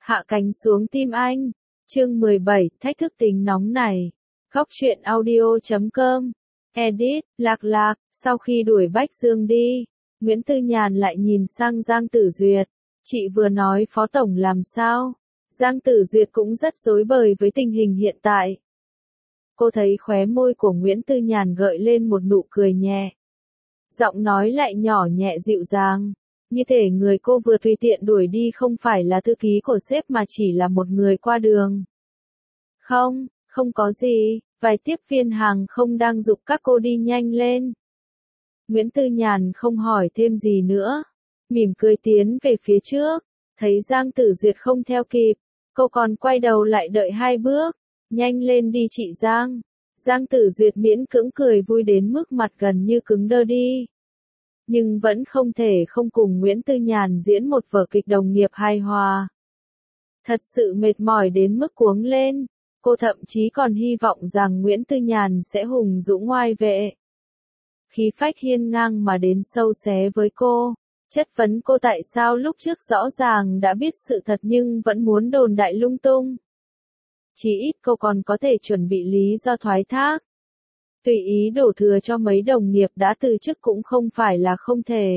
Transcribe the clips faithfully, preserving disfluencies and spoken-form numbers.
Hạ cánh xuống tim anh. Chương mười bảy, thách thức tính nóng này. Góc truyện audio chấm com. Edit, Lạc Lạc, sau khi đuổi Bách Dương đi, Nguyễn Tư Nhàn lại nhìn sang Giang Tử Duyệt. Chị vừa nói Phó Tổng làm sao? Giang Tử Duyệt cũng rất rối bời với tình hình hiện tại. Cô thấy khóe môi của Nguyễn Tư Nhàn gợi lên một nụ cười nhẹ. Giọng nói lại nhỏ nhẹ dịu dàng. Như thể người cô vừa tùy tiện đuổi đi không phải là thư ký của sếp mà chỉ là một người qua đường. Không, không có gì, vài tiếp viên hàng không đang giục các cô đi nhanh lên. Nguyễn Tư Nhàn không hỏi thêm gì nữa, mỉm cười tiến về phía trước, thấy Giang Tử Duyệt không theo kịp, cô còn quay đầu lại đợi hai bước, nhanh lên đi chị Giang. Giang Tử Duyệt miễn cưỡng cười vui đến mức mặt gần như cứng đơ đi. Nhưng vẫn không thể không cùng Nguyễn Tư Nhàn diễn một vở kịch đồng nghiệp hài hòa. Thật sự mệt mỏi đến mức cuống lên, cô thậm chí còn hy vọng rằng Nguyễn Tư Nhàn sẽ hùng dũng oai vệ. Khí phách hiên ngang mà đến sâu xé với cô, chất vấn cô tại sao lúc trước rõ ràng đã biết sự thật nhưng vẫn muốn đồn đại lung tung. Chỉ ít cô còn có thể chuẩn bị lý do thoái thác. Tùy ý đổ thừa cho mấy đồng nghiệp đã từ chức cũng không phải là không thể.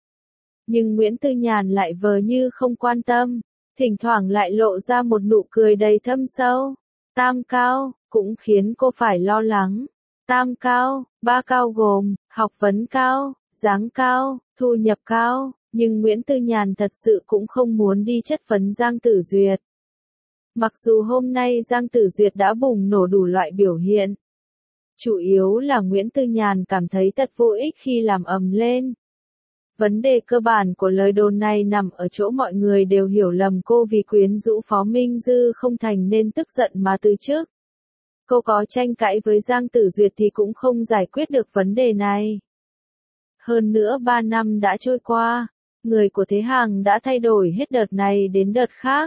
Nhưng Nguyễn Tư Nhàn lại vờ như không quan tâm, thỉnh thoảng lại lộ ra một nụ cười đầy thâm sâu. Tam cao, cũng khiến cô phải lo lắng. Tam cao, ba cao gồm, học vấn cao, dáng cao, thu nhập cao, nhưng Nguyễn Tư Nhàn thật sự cũng không muốn đi chất vấn Giang Tử Duyệt. Mặc dù hôm nay Giang Tử Duyệt đã bùng nổ đủ loại biểu hiện. Chủ yếu là Nguyễn Tư Nhàn cảm thấy thật vô ích khi làm ầm lên. Vấn đề cơ bản của lời đồn này nằm ở chỗ mọi người đều hiểu lầm cô vì quyến rũ Phó Minh Dư không thành nên tức giận mà từ chức. Cô có tranh cãi với Giang Tử Duyệt thì cũng không giải quyết được vấn đề này. Hơn nữa ba năm đã trôi qua, người của Thế Hàng đã thay đổi hết đợt này đến đợt khác.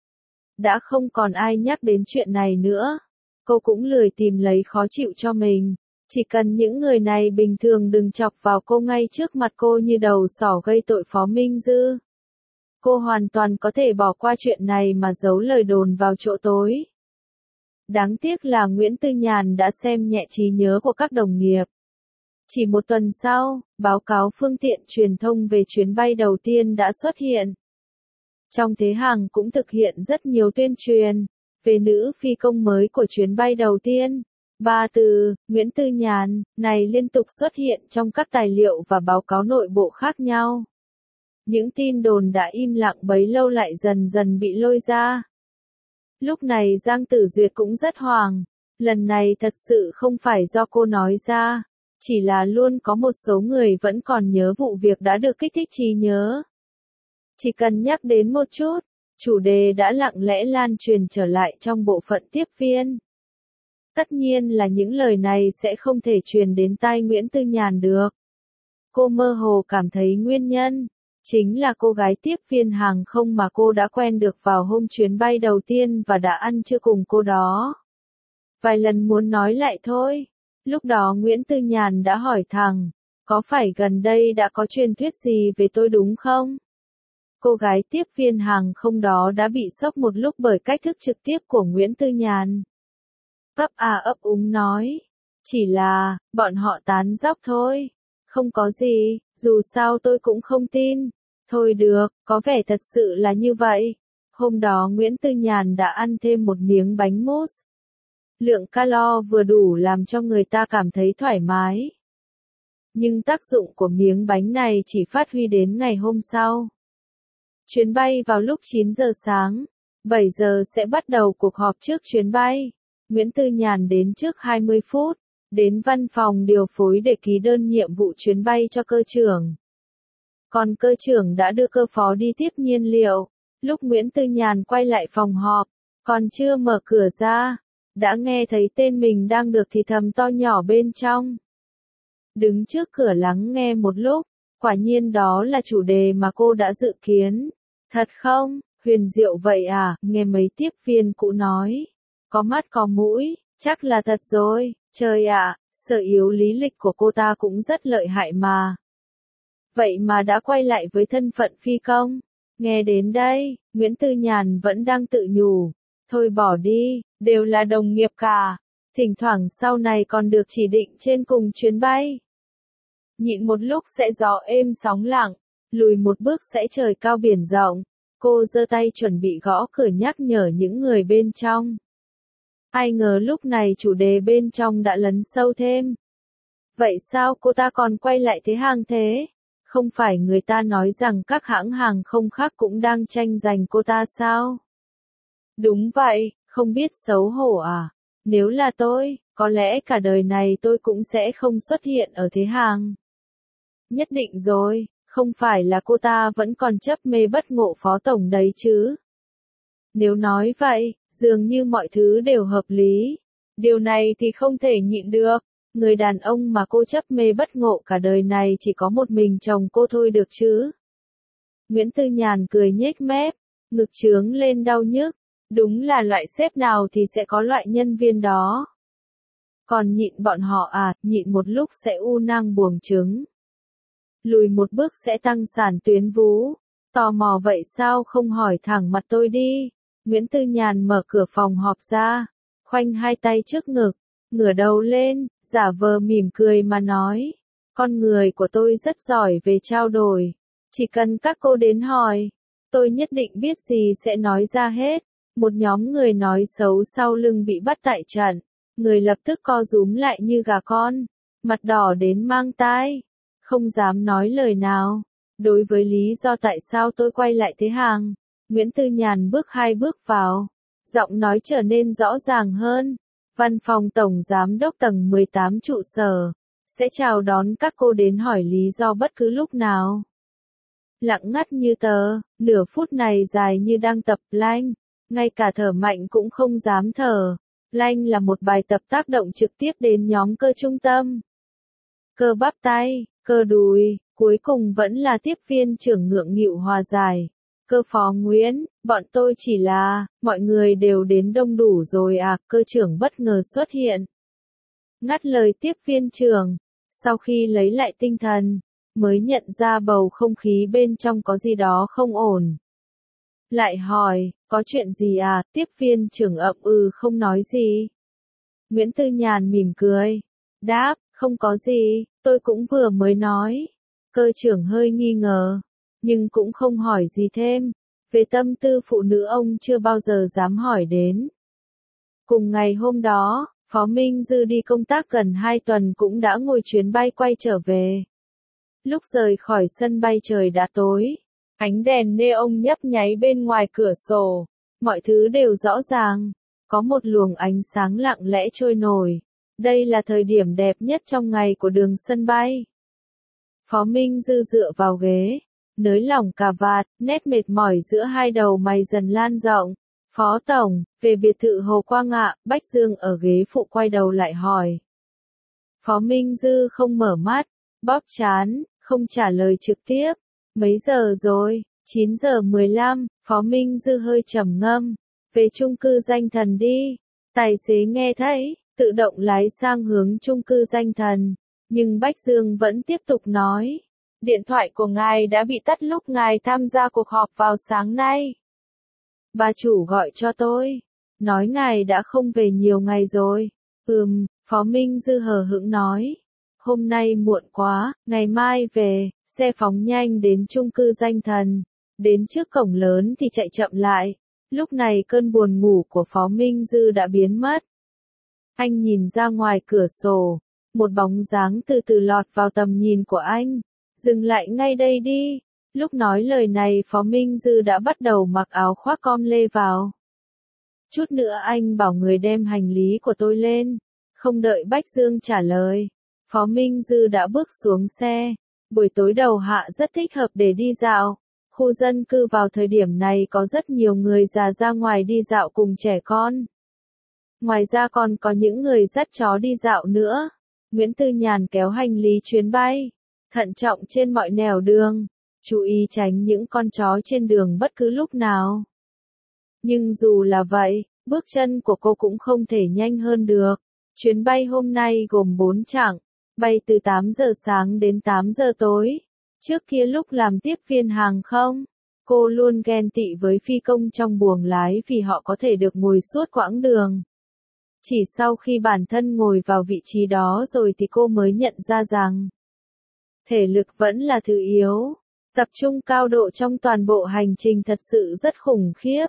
Đã không còn ai nhắc đến chuyện này nữa. Cô cũng lười tìm lấy khó chịu cho mình. Chỉ cần những người này bình thường đừng chọc vào cô ngay trước mặt cô như đầu sỏ gây tội Phó Minh Dư. Cô hoàn toàn có thể bỏ qua chuyện này mà giấu lời đồn vào chỗ tối. Đáng tiếc là Nguyễn Tư Nhàn đã xem nhẹ trí nhớ của các đồng nghiệp. Chỉ một tuần sau, báo cáo phương tiện truyền thông về chuyến bay đầu tiên đã xuất hiện. Trong Thế Hàng cũng thực hiện rất nhiều tuyên truyền về nữ phi công mới của chuyến bay đầu tiên. Ba từ, Nguyễn Tư Nhàn, này liên tục xuất hiện trong các tài liệu và báo cáo nội bộ khác nhau. Những tin đồn đã im lặng bấy lâu lại dần dần bị lôi ra. Lúc này Giang Tử Duyệt cũng rất hoảng. Lần này thật sự không phải do cô nói ra, chỉ là luôn có một số người vẫn còn nhớ vụ việc đã được kích thích trí nhớ. Chỉ cần nhắc đến một chút, chủ đề đã lặng lẽ lan truyền trở lại trong bộ phận tiếp viên. Tất nhiên là những lời này sẽ không thể truyền đến tai Nguyễn Tư Nhàn được. Cô mơ hồ cảm thấy nguyên nhân chính là cô gái tiếp viên hàng không mà cô đã quen được vào hôm chuyến bay đầu tiên và đã ăn trưa cùng cô đó. Vài lần muốn nói lại thôi. Lúc đó Nguyễn Tư Nhàn đã hỏi thẳng, có phải gần đây đã có truyền thuyết gì về tôi đúng không? Cô gái tiếp viên hàng không đó đã bị sốc một lúc bởi cách thức trực tiếp của Nguyễn Tư Nhàn. Ấp à ấp úng nói, chỉ là, bọn họ tán dóc thôi, không có gì, dù sao tôi cũng không tin. Thôi được, có vẻ thật sự là như vậy. Hôm đó Nguyễn Tư Nhàn đã ăn thêm một miếng bánh mousse. Lượng calo vừa đủ làm cho người ta cảm thấy thoải mái. Nhưng tác dụng của miếng bánh này chỉ phát huy đến ngày hôm sau. Chuyến bay vào lúc chín giờ sáng, bảy giờ sẽ bắt đầu cuộc họp trước chuyến bay. Nguyễn Tư Nhàn đến trước hai mươi phút, đến văn phòng điều phối để ký đơn nhiệm vụ chuyến bay cho cơ trưởng. Còn cơ trưởng đã đưa cơ phó đi tiếp nhiên liệu. Lúc Nguyễn Tư Nhàn quay lại phòng họp, còn chưa mở cửa ra, đã nghe thấy tên mình đang được thì thầm to nhỏ bên trong. Đứng trước cửa lắng nghe một lúc, quả nhiên đó là chủ đề mà cô đã dự kiến. Thật không, huyền diệu vậy à, nghe mấy tiếp viên cũ nói. Có mắt có mũi, chắc là thật rồi, trời ạ, sở yếu lý lịch của cô ta cũng rất lợi hại mà. Vậy mà đã quay lại với thân phận phi công. Nghe đến đây, Nguyễn Tư Nhàn vẫn đang tự nhủ. Thôi bỏ đi, đều là đồng nghiệp cả. Thỉnh thoảng sau này còn được chỉ định trên cùng chuyến bay. Nhịn một lúc sẽ gió êm sóng lặng, lùi một bước sẽ trời cao biển rộng. Cô giơ tay chuẩn bị gõ cửa nhắc nhở những người bên trong. Ai ngờ lúc này chủ đề bên trong đã lấn sâu thêm. Vậy sao cô ta còn quay lại thế hàng thế? Không phải người ta nói rằng các hãng hàng không khác cũng đang tranh giành cô ta sao? Đúng vậy, không biết xấu hổ à? Nếu là tôi, có lẽ cả đời này tôi cũng sẽ không xuất hiện ở thế hàng. Nhất định rồi, không phải là cô ta vẫn còn chấp mê bất ngộ phó tổng đấy chứ? Nếu nói vậy, dường như mọi thứ đều hợp lý. Điều này thì không thể nhịn được. Người đàn ông mà cô chấp mê bất ngộ cả đời này chỉ có một mình chồng cô thôi được chứ. Nguyễn Tư Nhàn cười nhếch mép, ngực trướng lên đau nhức. Đúng là loại sếp nào thì sẽ có loại nhân viên đó. Còn nhịn bọn họ à, nhịn một lúc sẽ u nang buồng trứng. Lùi một bước sẽ tăng sản tuyến vú. Tò mò vậy sao không hỏi thẳng mặt tôi đi. Nguyễn Tư Nhàn mở cửa phòng họp ra, khoanh hai tay trước ngực, ngửa đầu lên, giả vờ mỉm cười mà nói. Con người của tôi rất giỏi về trao đổi. Chỉ cần các cô đến hỏi, tôi nhất định biết gì sẽ nói ra hết. Một nhóm người nói xấu sau lưng bị bắt tại trận. Người lập tức co rúm lại như gà con, mặt đỏ đến mang tai, không dám nói lời nào. Đối với lý do tại sao tôi quay lại thế hàng, Nguyễn Tư Nhàn bước hai bước vào, giọng nói trở nên rõ ràng hơn. Văn phòng Tổng Giám đốc tầng mười tám trụ sở, sẽ chào đón các cô đến hỏi lý do bất cứ lúc nào. Lặng ngắt như tờ, nửa phút này dài như đang tập lanh, ngay cả thở mạnh cũng không dám thở. Lanh là một bài tập tác động trực tiếp đến nhóm cơ trung tâm. Cơ bắp tay, cơ đùi, cuối cùng vẫn là tiếp viên trưởng ngượng nghịu hòa giải. Cơ phó Nguyễn, bọn tôi chỉ là, mọi người đều đến đông đủ rồi à, cơ trưởng bất ngờ xuất hiện. Ngắt lời tiếp viên trưởng, sau khi lấy lại tinh thần, mới nhận ra bầu không khí bên trong có gì đó không ổn. Lại hỏi, có chuyện gì à, tiếp viên trưởng ậm ừ không nói gì. Nguyễn Tư Nhàn mỉm cười, đáp, không có gì, tôi cũng vừa mới nói. Cơ trưởng hơi nghi ngờ, nhưng cũng không hỏi gì thêm. Về tâm tư phụ nữ ông chưa bao giờ dám hỏi đến. Cùng ngày hôm đó, Phó Minh Dư đi công tác gần hai tuần cũng đã ngồi chuyến bay quay trở về. Lúc rời khỏi sân bay trời đã tối. Ánh đèn neon nhấp nháy bên ngoài cửa sổ. Mọi thứ đều rõ ràng. Có một luồng ánh sáng lặng lẽ trôi nổi. Đây là thời điểm đẹp nhất trong ngày của đường sân bay. Phó Minh Dư dựa vào ghế, nới lỏng cà vạt, nét mệt mỏi giữa hai đầu mày dần lan rộng. Phó Tổng, về biệt thự Hồ Quang ạ, Bách Dương ở ghế phụ quay đầu lại hỏi. Phó Minh Dư không mở mắt, bóp trán, không trả lời trực tiếp. Mấy giờ rồi? chín giờ mười lăm, Phó Minh Dư hơi trầm ngâm. Về chung cư Danh Thần đi. Tài xế nghe thấy, tự động lái sang hướng chung cư Danh Thần. Nhưng Bách Dương vẫn tiếp tục nói. Điện thoại của ngài đã bị tắt lúc ngài tham gia cuộc họp vào sáng nay. Bà chủ gọi cho tôi. Nói ngài đã không về nhiều ngày rồi. Ừm, Phó Minh Dư hờ hững nói. Hôm nay muộn quá, ngày mai về, xe phóng nhanh đến chung cư Danh Thần. Đến trước cổng lớn thì chạy chậm lại. Lúc này cơn buồn ngủ của Phó Minh Dư đã biến mất. Anh nhìn ra ngoài cửa sổ. Một bóng dáng từ từ lọt vào tầm nhìn của anh. Dừng lại ngay đây đi. Lúc nói lời này Phó Minh Dư đã bắt đầu mặc áo khoác com lê vào. Chút nữa anh bảo người đem hành lý của tôi lên. Không đợi Bách Dương trả lời. Phó Minh Dư đã bước xuống xe. Buổi tối đầu hạ rất thích hợp để đi dạo. Khu dân cư vào thời điểm này có rất nhiều người già ra ngoài đi dạo cùng trẻ con. Ngoài ra còn có những người dắt chó đi dạo nữa. Nguyễn Tư Nhàn kéo hành lý chuyến bay. Thận trọng trên mọi nẻo đường. Chú ý tránh những con chó trên đường bất cứ lúc nào. Nhưng dù là vậy, bước chân của cô cũng không thể nhanh hơn được. Chuyến bay hôm nay gồm bốn chặng, bay từ tám giờ sáng đến tám giờ tối. Trước kia lúc làm tiếp viên hàng không, Cô luôn ghen tị với phi công trong buồng lái vì họ có thể được ngồi suốt quãng đường. Chỉ sau khi bản thân ngồi vào vị trí đó rồi thì cô mới nhận ra rằng thể lực vẫn là thứ yếu. Tập trung cao độ trong toàn bộ hành trình thật sự rất khủng khiếp.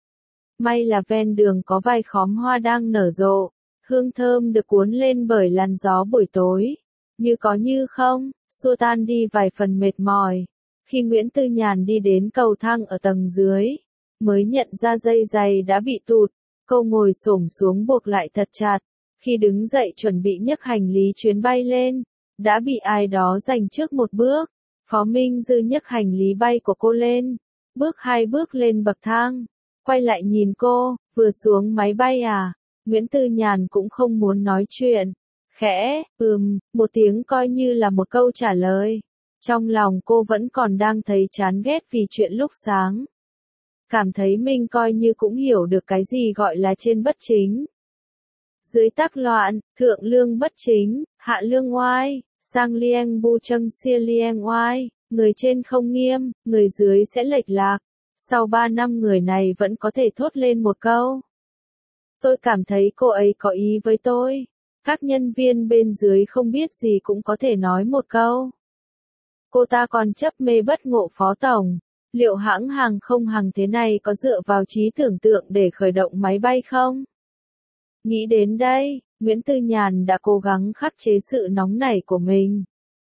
May là ven đường có vài khóm hoa đang nở rộ, hương thơm được cuốn lên bởi làn gió buổi tối. Như có như không, xua tan đi vài phần mệt mỏi. Khi Nguyễn Tư Nhàn đi đến cầu thang ở tầng dưới, mới nhận ra dây giày đã bị tụt, cô ngồi xổm xuống buộc lại thật chặt. Khi đứng dậy chuẩn bị nhấc hành lý chuyến bay lên, đã bị ai đó giành trước một bước. Phó Minh Dư nhấc hành lý bay của cô lên, bước hai bước lên bậc thang, quay lại nhìn cô, vừa xuống máy bay à? Nguyễn Tư Nhàn cũng không muốn nói chuyện. Khẽ, ừm, một tiếng coi như là một câu trả lời. Trong lòng cô vẫn còn đang thấy chán ghét vì chuyện lúc sáng. Cảm thấy mình coi như cũng hiểu được cái gì gọi là trên bất chính. Dưới tắc loạn, thượng lương bất chính, hạ lương oai, sang lieng bu châm xia lieng oai, người trên không nghiêm, người dưới sẽ lệch lạc. Sau ba năm người này vẫn có thể thốt lên một câu. Tôi cảm thấy cô ấy có ý với tôi. Các nhân viên bên dưới không biết gì cũng có thể nói một câu. Cô ta còn chấp mê bất ngộ phó tổng. Liệu hãng hàng không hàng thế này có dựa vào trí tưởng tượng để khởi động máy bay không? Nghĩ đến đây, Nguyễn Tư Nhàn đã cố gắng khắc chế sự nóng nảy của mình.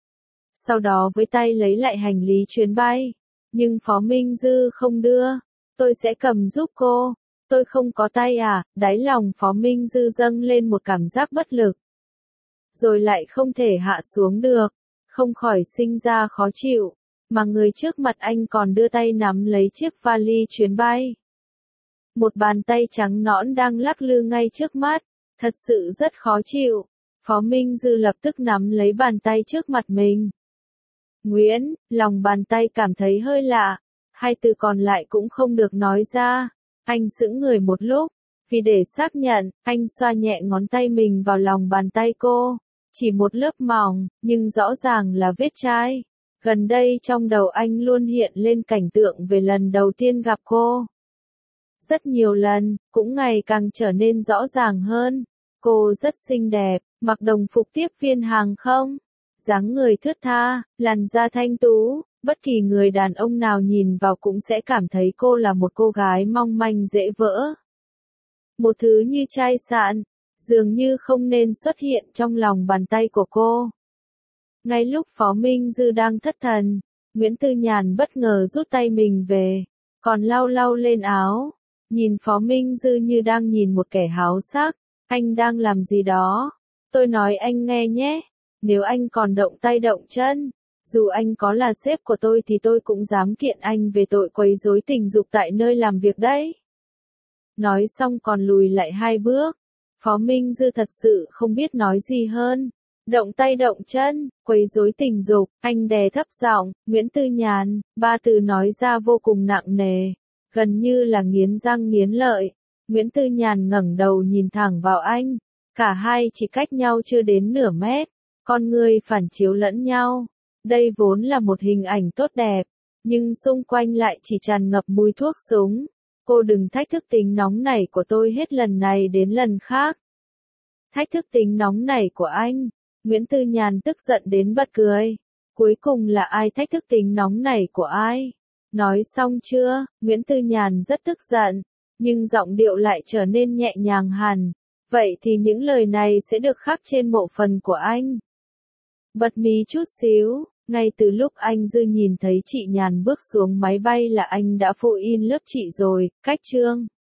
Sau đó với tay lấy lại hành lý chuyến bay. Nhưng Phó Minh Dư không đưa. Tôi sẽ cầm giúp cô. Tôi không có tay à? Đáy lòng Phó Minh Dư dâng lên một cảm giác bất lực. Rồi lại không thể hạ xuống được. Không khỏi sinh ra khó chịu. Mà người trước mặt anh còn đưa tay nắm lấy chiếc vali chuyến bay. Một bàn tay trắng nõn đang lắc lư ngay trước mắt. Thật sự rất khó chịu. Phó Minh Dư lập tức nắm lấy bàn tay trước mặt mình. Nguyễn, lòng bàn tay cảm thấy hơi lạ. Hai từ còn lại cũng không được nói ra. Anh sững người một lúc. Vì để xác nhận, anh xoa nhẹ ngón tay mình vào lòng bàn tay cô. Chỉ một lớp mỏng, nhưng rõ ràng là vết chai. Gần đây trong đầu anh luôn hiện lên cảnh tượng về lần đầu tiên gặp cô. Rất nhiều lần, cũng ngày càng trở nên rõ ràng hơn. Cô rất xinh đẹp, mặc đồng phục tiếp viên hàng không. Dáng người thướt tha, làn da thanh tú, bất kỳ người đàn ông nào nhìn vào cũng sẽ cảm thấy cô là một cô gái mong manh dễ vỡ. Một thứ như chai sạn, dường như không nên xuất hiện trong lòng bàn tay của cô. Ngay lúc Phó Minh Dư đang thất thần, Nguyễn Tư Nhàn bất ngờ rút tay mình về, còn lau lau lên áo. Nhìn Phó Minh Dư như đang nhìn một kẻ háo sắc. Anh đang làm gì đó? Tôi nói anh nghe nhé. Nếu anh còn động tay động chân, dù anh có là sếp của tôi thì tôi cũng dám kiện anh về tội quấy rối tình dục tại nơi làm việc đấy. Nói xong còn lùi lại hai bước. Phó Minh Dư thật sự không biết nói gì hơn. Động tay động chân, quấy rối tình dục, anh đè thấp giọng, Nguyễn Tư Nhàn, ba từ nói ra vô cùng nặng nề, gần như là nghiến răng nghiến lợi. Nguyễn Tư Nhàn ngẩng đầu nhìn thẳng vào anh, cả hai chỉ cách nhau chưa đến nửa mét, con người phản chiếu lẫn nhau. Đây vốn là một hình ảnh tốt đẹp, nhưng xung quanh lại chỉ tràn ngập mùi thuốc súng. Cô đừng thách thức tính nóng nảy của tôi hết lần này đến lần khác. Thách thức tính nóng nảy của anh. Nguyễn Tư Nhàn tức giận đến bật cười. Cuối cùng là ai thách thức tính nóng nảy của ai? Nói xong chưa? Nguyễn Tư Nhàn rất tức giận, nhưng giọng điệu lại trở nên nhẹ nhàng hẳn. Vậy thì những lời này sẽ được khắc trên mộ phần của anh. Bật mí chút xíu, ngay từ lúc anh Dư nhìn thấy chị Nhàn bước xuống máy bay là anh đã phụ in lớp chị rồi, cách chương.